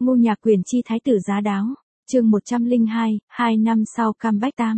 Ngô Nhạc Quyền chi thái tử giá đáo. Chương 102, 2 năm sau comeback tam.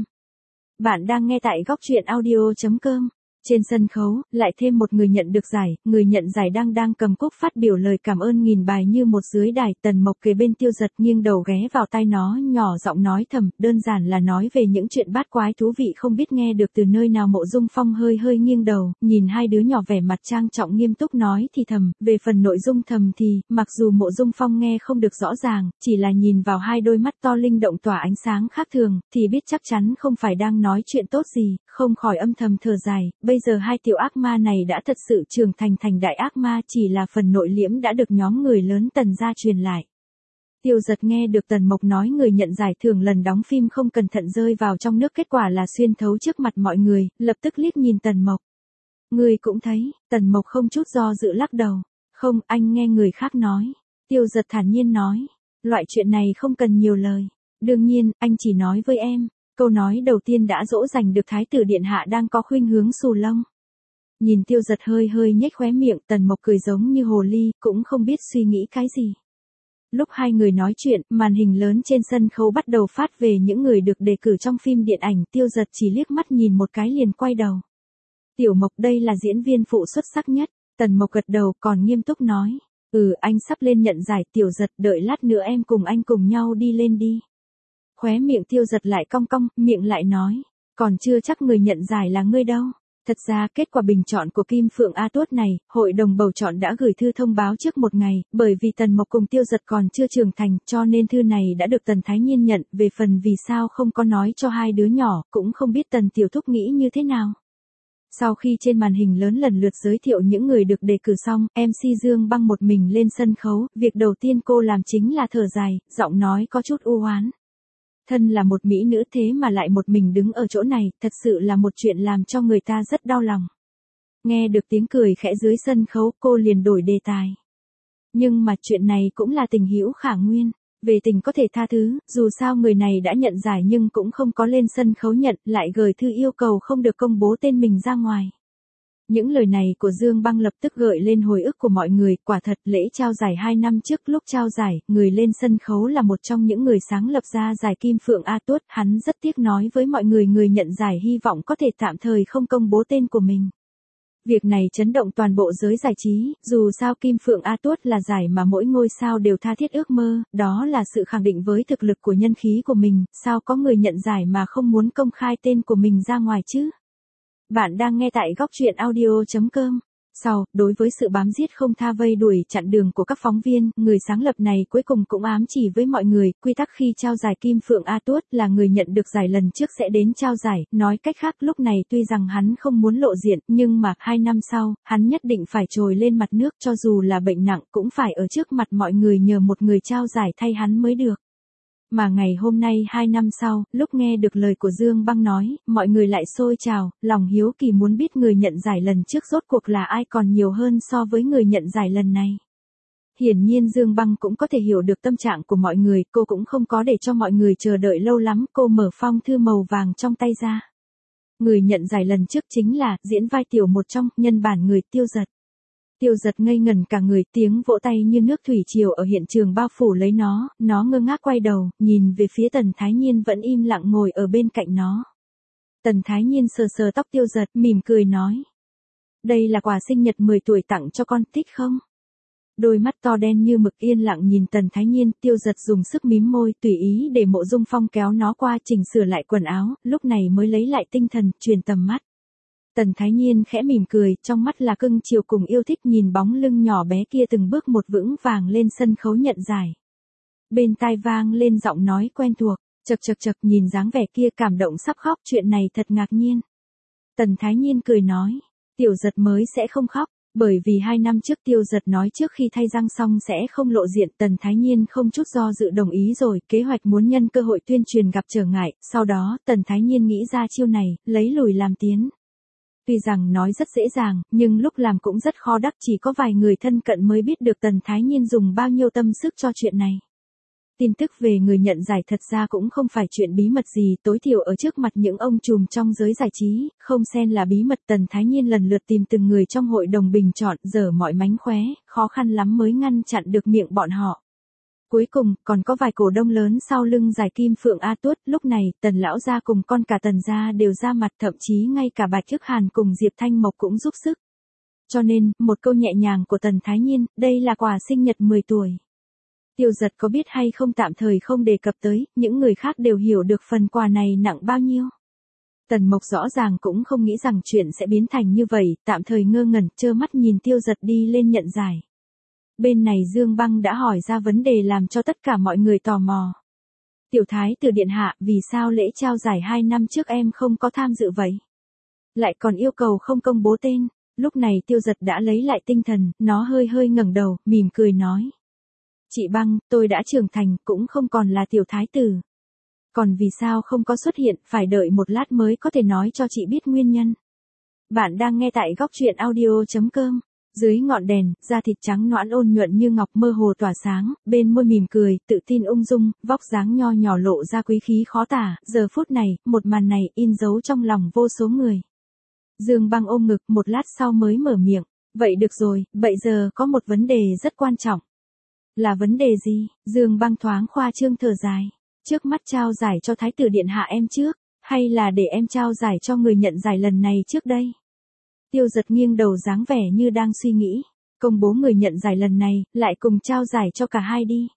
Bạn đang nghe tại góc truyện audio.com. Trên sân khấu, lại thêm một người nhận được giải, người nhận giải đang cầm cúp phát biểu lời cảm ơn nghìn bài như một dưới đài. Tần Mộc kề bên Tiêu Giật nghiêng đầu ghé vào tai nó, nhỏ giọng nói thầm, đơn giản là nói về những chuyện bát quái thú vị không biết nghe được từ nơi nào. Mộ Dung Phong hơi nghiêng đầu, nhìn hai đứa nhỏ vẻ mặt trang trọng nghiêm túc nói thì thầm, về phần nội dung thầm thì, mặc dù Mộ Dung Phong nghe không được rõ ràng, chỉ là nhìn vào hai đôi mắt to linh động tỏa ánh sáng khác thường, thì biết chắc chắn không phải đang nói chuyện tốt gì, không khỏi âm thầm thở dài. Bây giờ hai tiểu ác ma này đã thật sự trưởng thành đại ác ma, chỉ là phần nội liễm đã được nhóm người lớn Tần gia truyền lại. Tiêu Giật nghe được Tần Mộc nói người nhận giải thưởng lần đóng phim không cẩn thận rơi vào trong nước, kết quả là xuyên thấu trước mặt mọi người, lập tức liếc nhìn Tần Mộc. Ngươi cũng thấy, Tần Mộc không chút do dự lắc đầu. Không, anh nghe người khác nói. Tiêu Giật thản nhiên nói. Loại chuyện này không cần nhiều lời. Đương nhiên, anh chỉ nói với em. Câu nói đầu tiên đã dỗ dành được thái tử điện hạ đang có khuynh hướng xù lông. Nhìn Tiêu Giật hơi nhếch khóe miệng, Tần Mộc cười giống như hồ ly, cũng không biết suy nghĩ cái gì. Lúc hai người nói chuyện, màn hình lớn trên sân khấu bắt đầu phát về những người được đề cử trong phim điện ảnh. Tiêu Giật chỉ liếc mắt nhìn một cái liền quay đầu. Tiểu Mộc, đây là diễn viên phụ xuất sắc nhất. Tần Mộc gật đầu còn nghiêm túc nói. Anh sắp lên nhận giải. Tiểu Giật, đợi lát nữa em cùng anh cùng nhau đi lên đi. Khóe miệng Tiêu Giật lại cong, miệng lại nói. Còn chưa chắc người nhận giải là ngươi đâu. Thật ra kết quả bình chọn của Kim Phượng A Tuốt này, hội đồng bầu chọn đã gửi thư thông báo trước một ngày, bởi vì Tần Mộc cùng Tiêu Giật còn chưa trưởng thành, cho nên thư này đã được Tần Thái Nhiên nhận. Về phần vì sao không có nói cho hai đứa nhỏ, cũng không biết Tần Tiểu Thúc nghĩ như thế nào. Sau khi trên màn hình lớn lần lượt giới thiệu những người được đề cử xong, MC Dương Băng một mình lên sân khấu, việc đầu tiên cô làm chính là thở dài, giọng nói có chút u oán. Thân là một mỹ nữ thế mà lại một mình đứng ở chỗ này, thật sự là một chuyện làm cho người ta rất đau lòng. Nghe được tiếng cười khẽ dưới sân khấu, cô liền đổi đề tài. Nhưng mà chuyện này cũng là tình hữu khả nguyên, về tình có thể tha thứ, dù sao người này đã nhận giải nhưng cũng không có lên sân khấu nhận, lại gửi thư yêu cầu không được công bố tên mình ra ngoài. Những lời này của Dương Băng lập tức gợi lên hồi ức của mọi người, quả thật lễ trao giải 2 năm trước lúc trao giải, người lên sân khấu là một trong những người sáng lập ra giải Kim Phượng A Tuốt, hắn rất tiếc nói với mọi người người nhận giải hy vọng có thể tạm thời không công bố tên của mình. Việc này chấn động toàn bộ giới giải trí, dù sao Kim Phượng A Tuốt là giải mà mỗi ngôi sao đều tha thiết ước mơ, đó là sự khẳng định với thực lực của nhân khí của mình, sao có người nhận giải mà không muốn công khai tên của mình ra ngoài chứ? Bạn đang nghe tại góc truyện audio.com. Sau, đối với sự bám giết không tha vây đuổi chặn đường của các phóng viên, người sáng lập này cuối cùng cũng ám chỉ với mọi người, quy tắc khi trao giải Kim Phượng A Tuốt là người nhận được giải lần trước sẽ đến trao giải, nói cách khác lúc này tuy rằng hắn không muốn lộ diện, nhưng mà 2 năm sau, hắn nhất định phải trồi lên mặt nước, cho dù là bệnh nặng cũng phải ở trước mặt mọi người nhờ một người trao giải thay hắn mới được. Mà ngày hôm nay 2 năm sau, lúc nghe được lời của Dương Băng nói, mọi người lại sôi trào, lòng hiếu kỳ muốn biết người nhận giải lần trước rốt cuộc là ai còn nhiều hơn so với người nhận giải lần này. Hiển nhiên Dương Băng cũng có thể hiểu được tâm trạng của mọi người, cô cũng không có để cho mọi người chờ đợi lâu lắm, cô mở phong thư màu vàng trong tay ra. Người nhận giải lần trước chính là, diễn vai tiểu một trong, nhân bản người Tiêu Giật. Tiêu Giật ngây ngẩn cả người, tiếng vỗ tay như nước thủy triều ở hiện trường bao phủ lấy nó ngơ ngác quay đầu, nhìn về phía Tần Thái Nhiên vẫn im lặng ngồi ở bên cạnh nó. Tần Thái Nhiên sờ tóc Tiêu Giật, mỉm cười nói. Đây là quà sinh nhật 10 tuổi tặng cho con, thích không? Đôi mắt to đen như mực yên lặng nhìn Tần Thái Nhiên, Tiêu Giật dùng sức mím môi, tùy ý để Mộ Dung Phong kéo nó qua chỉnh sửa lại quần áo, lúc này mới lấy lại tinh thần, truyền tầm mắt. Tần Thái Nhiên khẽ mỉm cười, trong mắt là cưng chiều cùng yêu thích nhìn bóng lưng nhỏ bé kia từng bước một vững vàng lên sân khấu nhận giải. Bên tai vang lên giọng nói quen thuộc, chật nhìn dáng vẻ kia cảm động sắp khóc, chuyện này thật ngạc nhiên. Tần Thái Nhiên cười nói, Tiểu Giật mới sẽ không khóc, bởi vì 2 năm trước Tiêu Giật nói trước khi thay răng xong sẽ không lộ diện, Tần Thái Nhiên không chút do dự đồng ý rồi, kế hoạch muốn nhân cơ hội tuyên truyền gặp trở ngại, sau đó Tần Thái Nhiên nghĩ ra chiêu này, lấy lùi làm tiến. Tuy rằng nói rất dễ dàng, nhưng lúc làm cũng rất khó đắc, chỉ có vài người thân cận mới biết được Tần Thái Nhiên dùng bao nhiêu tâm sức cho chuyện này. Tin tức về người nhận giải thật ra cũng không phải chuyện bí mật gì, tối thiểu ở trước mặt những ông trùm trong giới giải trí, không xen là bí mật. Tần Thái Nhiên lần lượt tìm từng người trong hội đồng bình chọn, giở mọi mánh khóe, khó khăn lắm mới ngăn chặn được miệng bọn họ. Cuối cùng, còn có vài cổ đông lớn sau lưng giải Kim Phượng A Tuất, lúc này, Tần lão gia cùng con cả Tần gia đều ra mặt, thậm chí ngay cả Bạch Chức Hàn cùng Diệp Thanh Mộc cũng giúp sức. Cho nên, một câu nhẹ nhàng của Tần Thái Nhiên, đây là quà sinh nhật 10 tuổi. Tiêu Giật có biết hay không tạm thời không đề cập tới, những người khác đều hiểu được phần quà này nặng bao nhiêu. Tần Mộc rõ ràng cũng không nghĩ rằng chuyện sẽ biến thành như vậy, tạm thời ngơ ngẩn, trơ mắt nhìn Tiêu Giật đi lên nhận giải. Bên này Dương Băng đã hỏi ra vấn đề làm cho tất cả mọi người tò mò. Tiểu thái tử điện hạ, vì sao lễ trao giải 2 năm trước em không có tham dự vậy? Lại còn yêu cầu không công bố tên. Lúc này Tiêu Giật đã lấy lại tinh thần, nó hơi hơi ngẩng đầu, mỉm cười nói. Chị Băng, tôi đã trưởng thành, cũng không còn là tiểu thái tử. Còn vì sao không có xuất hiện, phải đợi một lát mới có thể nói cho chị biết nguyên nhân. Bạn đang nghe tại góc truyện audio.com. Dưới ngọn đèn, da thịt trắng nõn ôn nhuận như ngọc mơ hồ tỏa sáng, bên môi mỉm cười, tự tin ung dung, vóc dáng nho nhỏ lộ ra quý khí khó tả, giờ phút này, một màn này in dấu trong lòng vô số người. Dương Băng ôm ngực một lát sau mới mở miệng, vậy được rồi, bây giờ có một vấn đề rất quan trọng. Là vấn đề gì? Dương Băng thoáng khoa trương thở dài, trước mắt trao giải cho Thái tử điện hạ em trước, hay là để em trao giải cho người nhận giải lần này trước đây? Tiêu Giật nghiêng đầu dáng vẻ như đang suy nghĩ, công bố người nhận giải lần này, lại cùng trao giải cho cả hai đi.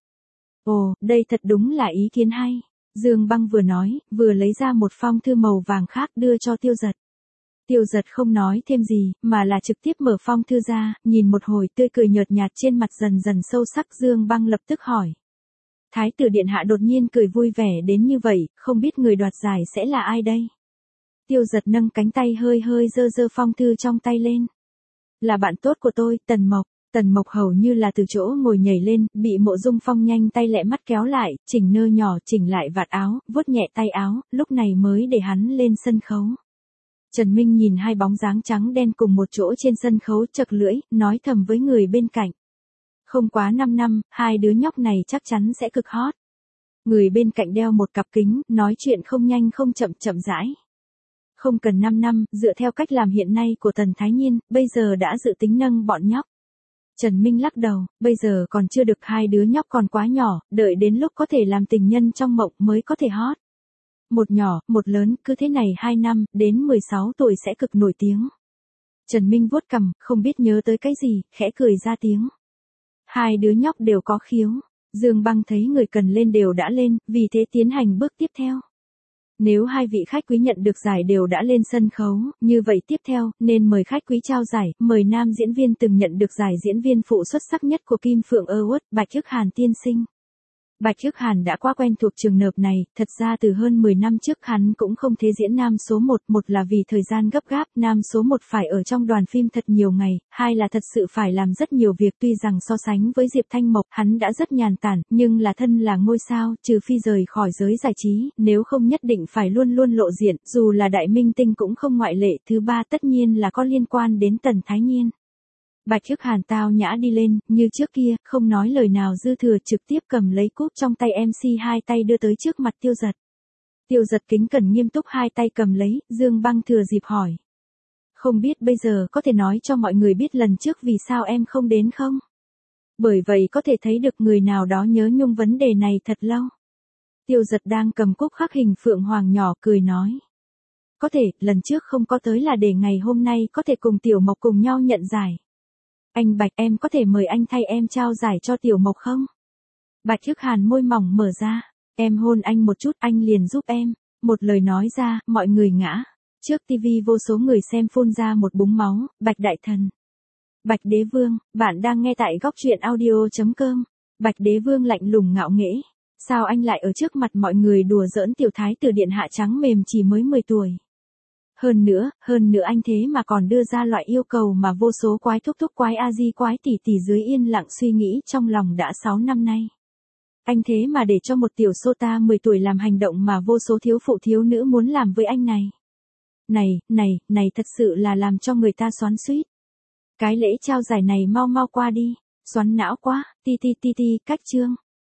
Ồ, đây thật đúng là ý kiến hay. Dương Băng vừa nói, vừa lấy ra một phong thư màu vàng khác đưa cho Tiêu Giật. Tiêu Giật không nói thêm gì, mà là trực tiếp mở phong thư ra, nhìn một hồi tươi cười nhợt nhạt trên mặt dần dần sâu sắc. Dương Băng lập tức hỏi. Thái tử điện hạ đột nhiên cười vui vẻ đến như vậy, không biết người đoạt giải sẽ là ai đây? Tiêu Giật nâng cánh tay hơi hơi giơ giơ phong thư trong tay lên. Là bạn tốt của tôi, Tần Mộc. Tần Mộc hầu như là từ chỗ ngồi nhảy lên, bị Mộ Dung Phong nhanh tay lẹ mắt kéo lại, chỉnh nơ nhỏ, chỉnh lại vạt áo, vuốt nhẹ tay áo, lúc này mới để hắn lên sân khấu. Trần Minh nhìn hai bóng dáng trắng đen cùng một chỗ trên sân khấu chật lưỡi, nói thầm với người bên cạnh. Không quá 5 năm, hai đứa nhóc này chắc chắn sẽ cực hot. Người bên cạnh đeo một cặp kính, nói chuyện không nhanh không chậm chậm rãi. Không cần 5 năm, dựa theo cách làm hiện nay của Tần Thái Nhiên, bây giờ đã dự tính nâng bọn nhóc. Trần Minh lắc đầu, bây giờ còn chưa được, hai đứa nhóc còn quá nhỏ, đợi đến lúc có thể làm tình nhân trong mộng mới có thể hot. Một nhỏ, một lớn, cứ thế này 2 năm, đến 16 tuổi sẽ cực nổi tiếng. Trần Minh vuốt cằm, không biết nhớ tới cái gì, khẽ cười ra tiếng. Hai đứa nhóc đều có khiếu. Dương Băng thấy người cần lên đều đã lên, vì thế tiến hành bước tiếp theo. Nếu hai vị khách quý nhận được giải đều đã lên sân khấu, như vậy tiếp theo, nên mời khách quý trao giải, mời nam diễn viên từng nhận được giải diễn viên phụ xuất sắc nhất của Kim Phượng Award, Bạch Chức Hàn tiên sinh. Bạch Chức Hàn đã quá quen thuộc trường hợp này, thật ra từ hơn 10 năm trước hắn cũng không thế diễn nam số 1, một là vì thời gian gấp gáp, nam số 1 phải ở trong đoàn phim thật nhiều ngày, hai là thật sự phải làm rất nhiều việc, tuy rằng so sánh với Diệp Thanh Mộc, hắn đã rất nhàn tản, nhưng là thân là ngôi sao, trừ phi rời khỏi giới giải trí, nếu không nhất định phải luôn luôn lộ diện, dù là đại minh tinh cũng không ngoại lệ. Thứ ba tất nhiên là có liên quan đến Tần Thái Nhiên. Bạch Chức Hàn tao nhã đi lên, như trước kia, không nói lời nào dư thừa, trực tiếp cầm lấy cúp trong tay MC, hai tay đưa tới trước mặt Tiêu Giật. Tiêu Giật kính cẩn nghiêm túc hai tay cầm lấy, Dương Băng thừa dịp hỏi. Không biết bây giờ có thể nói cho mọi người biết lần trước vì sao em không đến không? Bởi vậy có thể thấy được người nào đó nhớ nhung vấn đề này thật lâu. Tiêu Giật đang cầm cúp khắc hình phượng hoàng nhỏ cười nói. Có thể, lần trước không có tới là để ngày hôm nay có thể cùng Tiểu Mộc cùng nhau nhận giải. Anh Bạch, em có thể mời anh thay em trao giải cho Tiểu Mộc không? Bạch Chức Hàn môi mỏng mở ra, em hôn anh một chút, anh liền giúp em. Một lời nói ra, mọi người ngã. Trước tivi vô số người xem phun ra một búng máu. Bạch Đại Thần, Bạch Đế Vương, bạn đang nghe tại góc truyện audio.com. Bạch Đế Vương lạnh lùng ngạo nghễ. Sao anh lại ở trước mặt mọi người đùa giỡn tiểu thái tử điện hạ trắng mềm chỉ mới 10 tuổi? Hơn nữa anh thế mà còn đưa ra loại yêu cầu mà vô số quái thúc thúc quái a di quái tỷ tỷ dưới yên lặng suy nghĩ trong lòng đã 6 năm nay. Anh thế mà để cho một tiểu sota 10 tuổi làm hành động mà vô số thiếu phụ thiếu nữ muốn làm với anh này. Này thật sự là làm cho người ta xoắn xuýt. Cái lễ trao giải này mau qua đi, xoắn não quá, ti, cách chương.